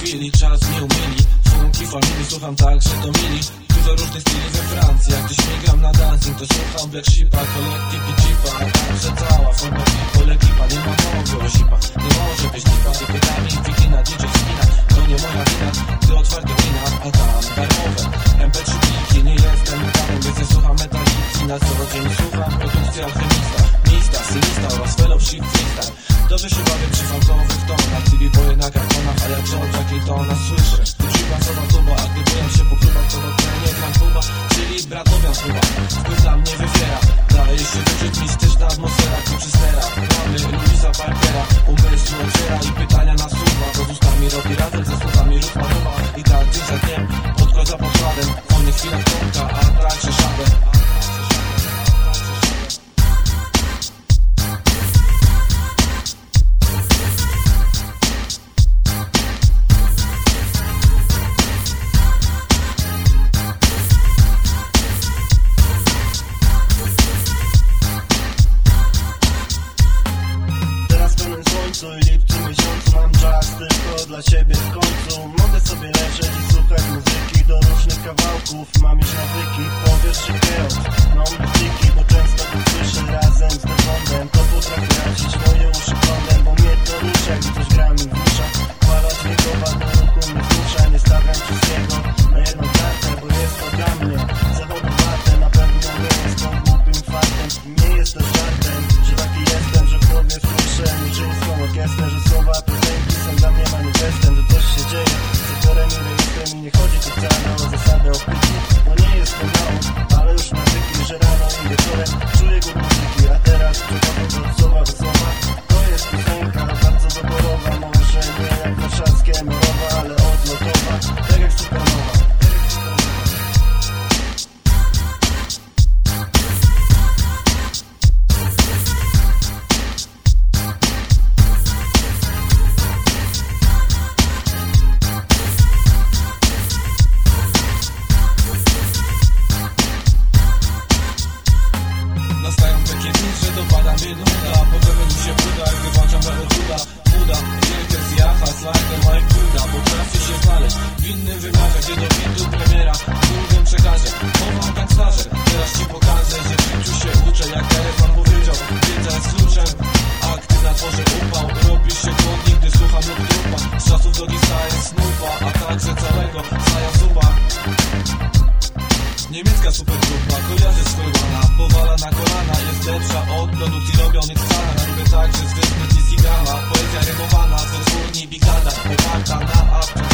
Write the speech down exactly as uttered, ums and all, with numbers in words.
chwili, czas nie umyli. Funky family słucham tak, że to mili. Dużo różnych styli we Francji, jak gdzieś śmigam na dancing, to słucham Black Sheepa, Kolektyw i Jeepa. A także cała forma people ekipa, nie ma mowy o zipach. Nie może być lipa, i pytami wiki na D J spina. To nie moja wina, gdy otwarte wina, a tam darmowe M P trzy pliki, nie jestem metanem, więc nie słucham metaliki. Na co dzień słucham produkcja alchemista, mista, synista oraz fellowship freestyle. Dobrze się bawię przy funkowych tonach, T V boje na kartonach, a ja wciąż jakiej to nas słyszę. Wycipa sowa tuba, a gdy boję się po klubach, to dopiero nie gram tuba, czyli bratowian tuba. Wpływ na mnie wywiera, daje się wyczuć mistyczna atmosfera, tu przy sterach. Mamy Louisa Parkera, umysł otwiera i pytania nasuwa. To z ustami robi razem, ze słowami rozmawiała. I tak dzień za dniem, podkład za podkładem, w wolnych chwilach tomka, a także szabę. I lipcu miesiącu mam czas tylko dla siebie w końcu. Mogę sobie leżeć i słuchać muzyki do różnych kawałków. Mam już nawyki, powiesz, że chaos. Mam muzyki, bo często go słyszę razem z demondem. To potrafi razić moje uszy prądem, bo mnie to rusza, gdy coś gra mi w uszach. Fala dźwiękowa do ruchu mnie zmusza. Nie stawiam wszystkiego na jedną kartę, bo jest to dla mnie zawodu warte. Na pewno nie jest tą głupim faktem. Nie jest to żartem, że taki jestem, że w głowie słyszę murzyńską orkiestrę, że słowa piosenki są dla mnie manifestem, że coś się dzieje, z autorem ile jestem i nie chodzi tu wcale o zasadę optyki, bo nie jest to mało, ale już nawyki, że rano i wieczorem czuję głód muzyki, a teraz przechodzę od słowa do słowa. To jest piosenka bardzo doborowa, może nie jak warszawskie morowa, ale odlotowa, tak jak supernowa. Nastają takie dni, że dopadam mnie nuda. Potem mi się uda, gdy włączam Battlefielda. Buda, wielkie zjacha, slider, Mike Buda. Potrafię się znaleźć w innym wymiarze, gdzie do bitu premiera drugim przekażę, mową gangstarze. Teraz ci pokażę, że w życiu się uczę, jak telefon powiedział. Wiedza jest kluczem, a gdy na dworze upał, robi się chłodniej, gdy słucham lub trupa. Z czasów drogi staje Snoopa, a także całego Saja Suba. Niemiecka supergrupa, kojarzy swój łana, powala na kolana, jest lepsza od produkcji robionych w Stanach. Lubię także z wyspy T C Gama, poezja rymowana ze twórni Big Dada, oparta na apce.